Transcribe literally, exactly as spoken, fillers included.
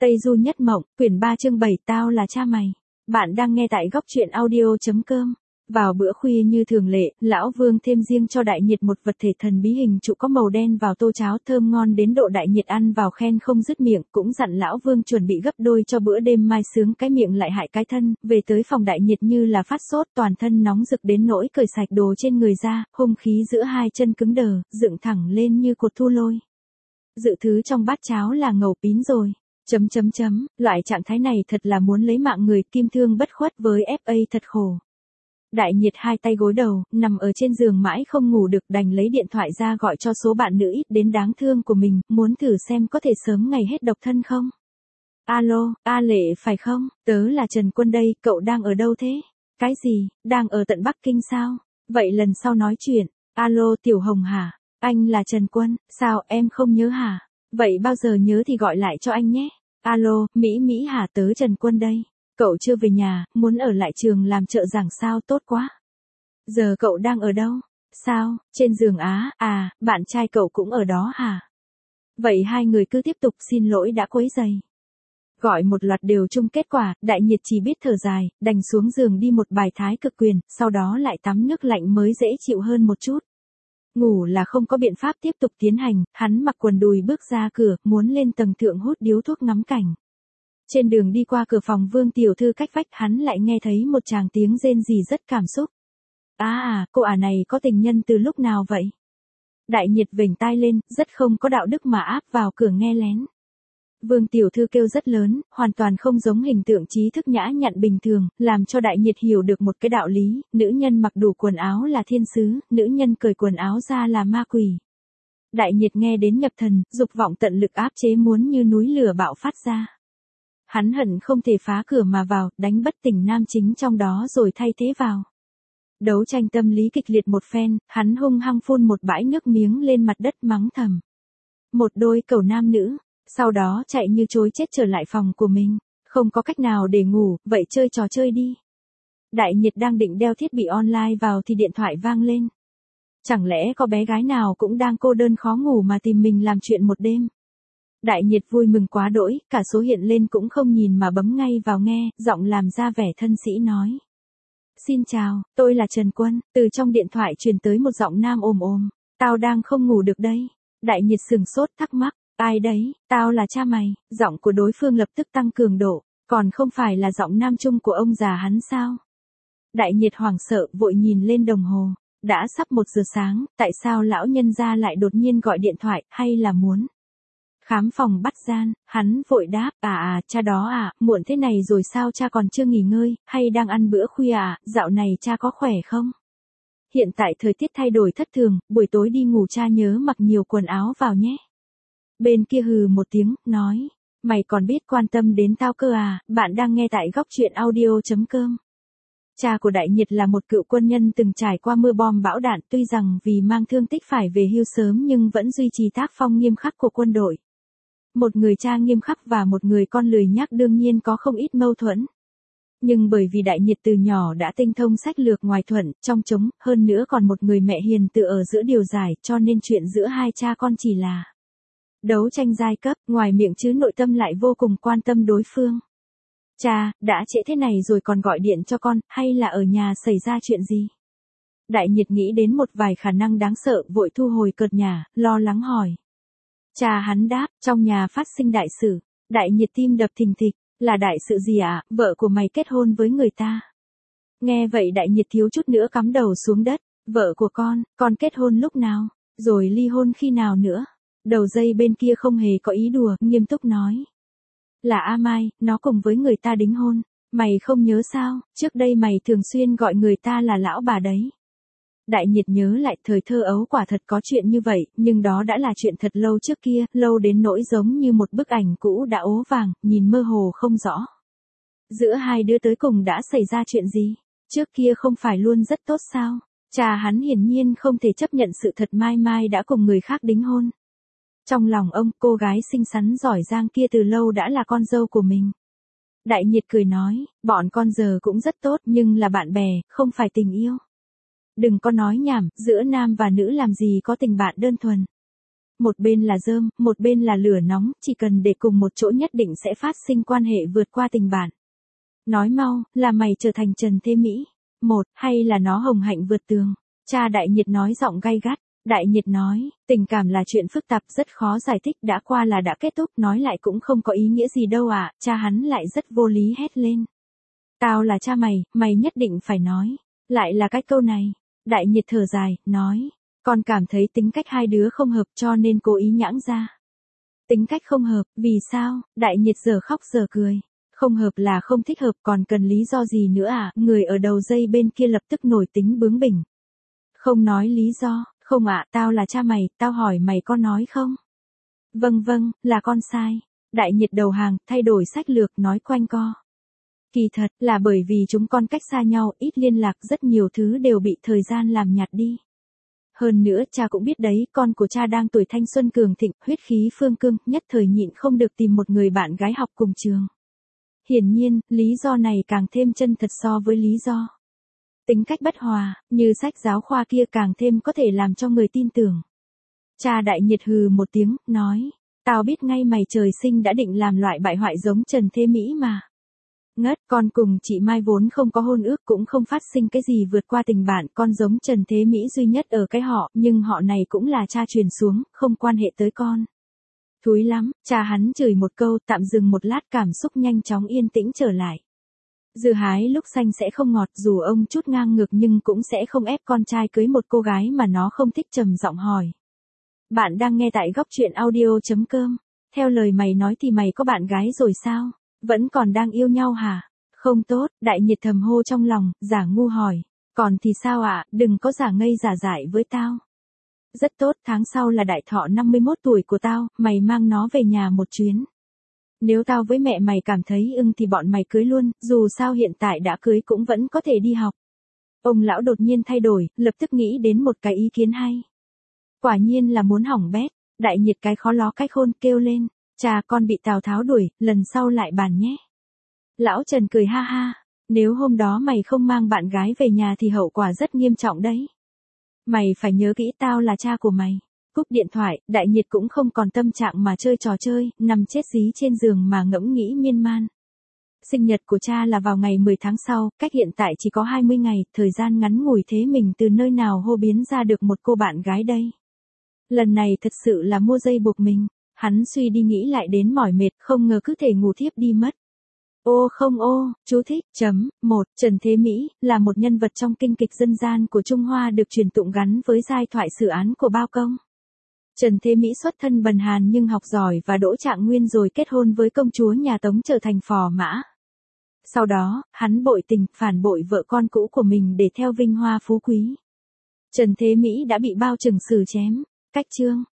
Tây Du Nhất Mộng, quyển ba chương bảy, tao là cha mày. Bạn đang nghe tại góc truyện audio.com. Vào bữa khuya như thường lệ, lão Vương thêm riêng cho Đại Nhiệt một vật thể thần bí hình trụ có màu đen vào tô cháo thơm ngon đến độ Đại Nhiệt ăn vào khen không dứt miệng, cũng dặn lão Vương chuẩn bị gấp đôi cho bữa đêm mai sướng cái miệng lại hại cái thân. Về tới phòng Đại Nhiệt như là phát sốt, toàn thân nóng rực đến nỗi cởi sạch đồ trên người ra, hung khí giữa hai chân cứng đờ, dựng thẳng lên như cột thu lôi. Dự thứ trong bát cháo là ngầu pín rồi. Chấm chấm chấm, loại trạng thái này thật là muốn lấy mạng người, kim thương bất khuất với ép a thật khổ. Đại Nhiệt hai tay gối đầu, nằm ở trên giường mãi không ngủ được, đành lấy điện thoại ra gọi cho số bạn nữ ít đến đáng thương của mình, muốn thử xem có thể sớm ngày hết độc thân không. Alo, A Lệ phải không? Tớ là Trần Quân đây, cậu đang ở đâu thế? Cái gì, đang ở tận Bắc Kinh sao? Vậy lần sau nói chuyện. Alo Tiểu Hồng hả? Anh là Trần Quân, sao em không nhớ hả? Vậy bao giờ nhớ thì gọi lại cho anh nhé. Alo, Mỹ Mỹ hả, tớ Trần Quân đây. Cậu chưa về nhà, muốn ở lại trường làm trợ giảng sao, tốt quá. Giờ cậu đang ở đâu? Sao, trên giường á, à, bạn trai cậu cũng ở đó hả? Vậy hai người cứ tiếp tục, xin lỗi đã quấy rầy. Gọi một loạt đều chung kết quả, Đại Nhiệt chỉ biết thở dài, đành xuống giường đi một bài thái cực quyền, sau đó lại tắm nước lạnh mới dễ chịu hơn một chút. Ngủ là không có biện pháp tiếp tục tiến hành, hắn mặc quần đùi bước ra cửa, muốn lên tầng thượng hút điếu thuốc ngắm cảnh. Trên đường đi qua cửa phòng Vương tiểu thư cách vách, hắn lại nghe thấy một tràng tiếng rên rỉ rất cảm xúc. À à, cô ả này có tình nhân từ lúc nào vậy? Đại Nhiệt vểnh tai lên, rất không có đạo đức mà áp vào cửa nghe lén. Vương tiểu thư kêu rất lớn, hoàn toàn không giống hình tượng trí thức nhã nhặn bình thường, làm cho Đại Nhiệt hiểu được một cái đạo lý, nữ nhân mặc đủ quần áo là thiên sứ, nữ nhân cởi quần áo ra là ma quỷ. Đại Nhiệt nghe đến nhập thần, dục vọng tận lực áp chế muốn như núi lửa bạo phát ra. Hắn hận không thể phá cửa mà vào, đánh bất tỉnh nam chính trong đó rồi thay thế vào. Đấu tranh tâm lý kịch liệt một phen, hắn hung hăng phun một bãi nước miếng lên mặt đất mắng thầm. Một đôi cầu nam nữ. Sau đó chạy như chối chết trở lại phòng của mình, không có cách nào để ngủ, vậy chơi trò chơi đi. Đại Nhiệt đang định đeo thiết bị online vào thì điện thoại vang lên. Chẳng lẽ có bé gái nào cũng đang cô đơn khó ngủ mà tìm mình làm chuyện một đêm. Đại Nhiệt vui mừng quá đỗi, cả số hiện lên cũng không nhìn mà bấm ngay vào nghe, giọng làm ra vẻ thân sĩ nói. Xin chào, tôi là Trần Quân, từ trong điện thoại truyền tới một giọng nam ồm ồm, tao đang không ngủ được đây. Đại Nhiệt sừng sốt thắc mắc. Ai đấy, tao là cha mày, giọng của đối phương lập tức tăng cường độ, còn không phải là giọng nam trung của ông già hắn sao? Đại Nhiệt hoảng sợ vội nhìn lên đồng hồ, đã sắp một giờ sáng, tại sao lão nhân gia lại đột nhiên gọi điện thoại, hay là muốn khám phòng bắt gian? Hắn vội đáp, à à, cha đó à, muộn thế này rồi sao cha còn chưa nghỉ ngơi, hay đang ăn bữa khuya à, dạo này cha có khỏe không? Hiện tại thời tiết thay đổi thất thường, buổi tối đi ngủ cha nhớ mặc nhiều quần áo vào nhé. Bên kia hừ một tiếng, nói, mày còn biết quan tâm đến tao cơ à, bạn đang nghe tại góc truyện audio.com. Cha của Đại Nhiệt là một cựu quân nhân từng trải qua mưa bom bão đạn, tuy rằng vì mang thương tích phải về hưu sớm nhưng vẫn duy trì tác phong nghiêm khắc của quân đội. Một người cha nghiêm khắc và một người con lười nhác đương nhiên có không ít mâu thuẫn. Nhưng bởi vì Đại Nhiệt từ nhỏ đã tinh thông sách lược ngoài thuận, trong trống, hơn nữa còn một người mẹ hiền từ ở giữa điều giải, cho nên chuyện giữa hai cha con chỉ là đấu tranh giai cấp, ngoài miệng chứ nội tâm lại vô cùng quan tâm đối phương. Cha, đã trễ thế này rồi còn gọi điện cho con, hay là ở nhà xảy ra chuyện gì? Đại Nhiệt nghĩ đến một vài khả năng đáng sợ, vội thu hồi cợt nhả, lo lắng hỏi. Cha hắn đáp, trong nhà phát sinh đại sự. Đại Nhiệt tim đập thình thịch, là đại sự gì ạ, à? Vợ của mày kết hôn với người ta. Nghe vậy Đại Nhiệt thiếu chút nữa cắm đầu xuống đất, vợ của con, con kết hôn lúc nào, rồi ly hôn khi nào nữa? Đầu dây bên kia không hề có ý đùa, nghiêm túc nói. Là A Mai, nó cùng với người ta đính hôn. Mày không nhớ sao, trước đây mày thường xuyên gọi người ta là lão bà đấy. Đại Nhiệt nhớ lại thời thơ ấu quả thật có chuyện như vậy, nhưng đó đã là chuyện thật lâu trước kia, lâu đến nỗi giống như một bức ảnh cũ đã ố vàng, nhìn mơ hồ không rõ. Giữa hai đứa tới cùng đã xảy ra chuyện gì? Trước kia không phải luôn rất tốt sao? Cha hắn hiển nhiên không thể chấp nhận sự thật Mai Mai đã cùng người khác đính hôn. Trong lòng ông, cô gái xinh xắn giỏi giang kia từ lâu đã là con dâu của mình. Đại Nhiệt cười nói, bọn con giờ cũng rất tốt nhưng là bạn bè, không phải tình yêu. Đừng có nói nhảm, giữa nam và nữ làm gì có tình bạn đơn thuần. một bên là rơm, một bên là lửa nóng, chỉ cần để cùng một chỗ nhất định sẽ phát sinh quan hệ vượt qua tình bạn. Nói mau, là mày trở thành Trần Thế Mỹ. Một, hay là nó hồng hạnh vượt tường. Cha Đại Nhiệt nói giọng gay gắt. Đại Nhiệt nói, tình cảm là chuyện phức tạp rất khó giải thích, đã qua là đã kết thúc, nói lại cũng không có ý nghĩa gì đâu à, cha hắn lại rất vô lý hét lên. Tao là cha mày, mày nhất định phải nói. Lại là cái câu này. Đại Nhiệt thở dài, nói, con cảm thấy tính cách hai đứa không hợp cho nên cố ý nhãng ra. Tính cách không hợp, vì sao? Đại Nhiệt giờ khóc giờ cười. Không hợp là không thích hợp, còn cần lý do gì nữa à? Người ở đầu dây bên kia lập tức nổi tính bướng bỉnh. Không nói lý do, không ạ, tao là cha mày, tao hỏi mày có nói không? Vâng vâng, là con sai. Đại Nhiệt đầu hàng, thay đổi sách lược, nói quanh co. Kỳ thật, là bởi vì chúng con cách xa nhau, ít liên lạc, rất nhiều thứ đều bị thời gian làm nhạt đi. Hơn nữa, cha cũng biết đấy, con của cha đang tuổi thanh xuân cường thịnh, huyết khí phương cương, nhất thời nhịn không được tìm một người bạn gái học cùng trường. Hiển nhiên, lý do này càng thêm chân thật so với lý do. Tính cách bất hòa, như sách giáo khoa kia càng thêm có thể làm cho người tin tưởng. Cha Đại Nhiệt hừ một tiếng, nói, tao biết ngay mày trời sinh đã định làm loại bại hoại giống Trần Thế Mỹ mà. Ngất, con cùng chị Mai vốn không có hôn ước cũng không phát sinh cái gì vượt qua tình bạn, con giống Trần Thế Mỹ duy nhất ở cái họ, nhưng họ này cũng là cha truyền xuống, không quan hệ tới con. Thúi lắm, cha hắn chửi một câu, tạm dừng một lát, cảm xúc nhanh chóng yên tĩnh trở lại. Dưa hái lúc xanh sẽ không ngọt, dù ông chút ngang ngược nhưng cũng sẽ không ép con trai cưới một cô gái mà nó không thích, trầm giọng hỏi. Bạn đang nghe tại góc truyện audio chấm com. Theo lời mày nói thì mày có bạn gái rồi sao? Vẫn còn đang yêu nhau hả? Không tốt, Đại Nhiệt thầm hô trong lòng, giả ngu hỏi. Còn thì sao ạ, à? Đừng có giả ngây giả dại với tao. Rất tốt, tháng sau là đại thọ năm mươi mốt tuổi của tao, mày mang nó về nhà một chuyến. Nếu tao với mẹ mày cảm thấy ưng thì bọn mày cưới luôn, dù sao hiện tại đã cưới cũng vẫn có thể đi học. Ông lão đột nhiên thay đổi, lập tức nghĩ đến một cái ý kiến hay. Quả nhiên là muốn hỏng bét. Đại Nhiệt cái khó ló cái khôn kêu lên. Cha, con bị Tào Tháo đuổi, lần sau lại bàn nhé. Lão Trần cười ha ha. Nếu hôm đó mày không mang bạn gái về nhà thì hậu quả rất nghiêm trọng đấy. Mày phải nhớ kỹ, tao là cha của mày. Cúp điện thoại, Đại Nhiệt cũng không còn tâm trạng mà chơi trò chơi, nằm chết dí trên giường mà ngẫm nghĩ miên man. Sinh nhật của cha là vào ngày mười tháng sau, cách hiện tại chỉ có hai mươi ngày, thời gian ngắn ngủi thế mình từ nơi nào hô biến ra được một cô bạn gái đây. Lần này thật sự là mua dây buộc mình. Hắn suy đi nghĩ lại đến mỏi mệt, không ngờ cứ thể ngủ thiếp đi mất. Ô không ô, chú thích, chấm, một, Trần Thế Mỹ, là một nhân vật trong kinh kịch dân gian của Trung Hoa được truyền tụng gắn với giai thoại sử án của Bao Công. Trần Thế Mỹ xuất thân bần hàn nhưng học giỏi và đỗ trạng nguyên rồi kết hôn với công chúa nhà Tống trở thành phò mã. Sau đó, hắn bội tình, phản bội vợ con cũ của mình để theo vinh hoa phú quý. Trần Thế Mỹ đã bị Bao Trừng xử chém. Cách chương.